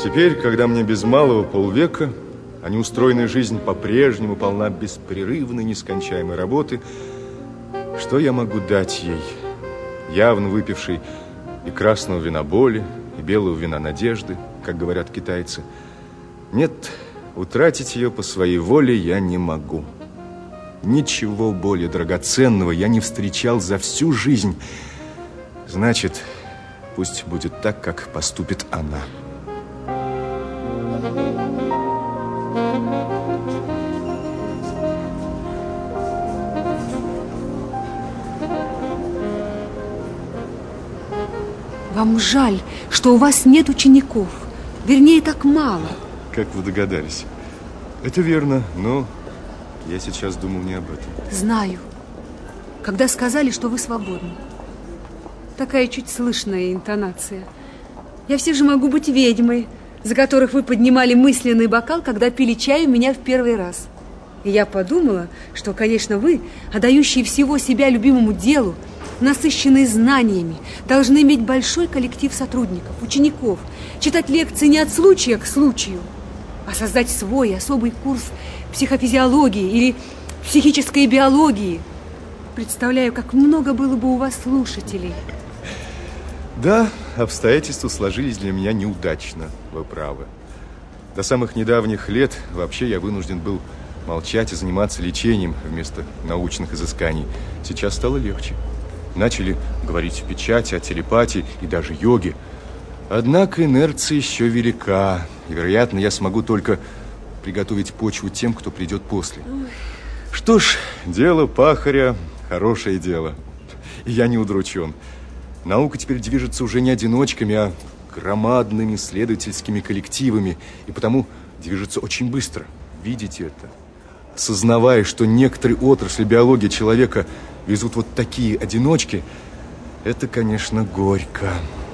Теперь, когда мне без малого полвека, а неустроенная жизнь по-прежнему полна беспрерывной, нескончаемой работы, что я могу дать ей, явно выпившей и красного вина боли, и белого вина надежды, как говорят китайцы? Нет, утратить ее по своей воле я не могу. Ничего более драгоценного я не встречал за всю жизнь. Значит, пусть будет так, как поступит она. Вам жаль, что у вас нет учеников. Вернее, так мало. Как вы догадались? Это верно, но я сейчас думал не об этом. Знаю. Когда сказали, что вы свободны. Такая чуть слышная интонация. Я все же могу быть ведьмой, за которых вы поднимали мысленный бокал, когда пили чай у меня в первый раз. И я подумала, что, конечно, вы, отдающие всего себя любимому делу, насыщенные знаниями, должны иметь большой коллектив сотрудников, учеников, читать лекции не от случая к случаю, а создать свой особый курс психофизиологии или психической биологии. Представляю, как много было бы у вас слушателей. Да, обстоятельства сложились для меня неудачно, вы правы. До самых недавних лет вообще я вынужден был молчать и заниматься лечением вместо научных изысканий. Сейчас стало легче. Начали говорить в печати о телепатии и даже йоге. Однако инерция еще велика. И, вероятно, я смогу только приготовить почву тем, кто придет после. Что ж, дело пахаря – хорошее дело. И я не удручен. Наука теперь движется уже не одиночками, а громадными исследовательскими коллективами. И потому движется очень быстро. Видите это? Сознавая, что некоторые отрасли биологии человека везут вот такие одиночки, это, конечно, горько.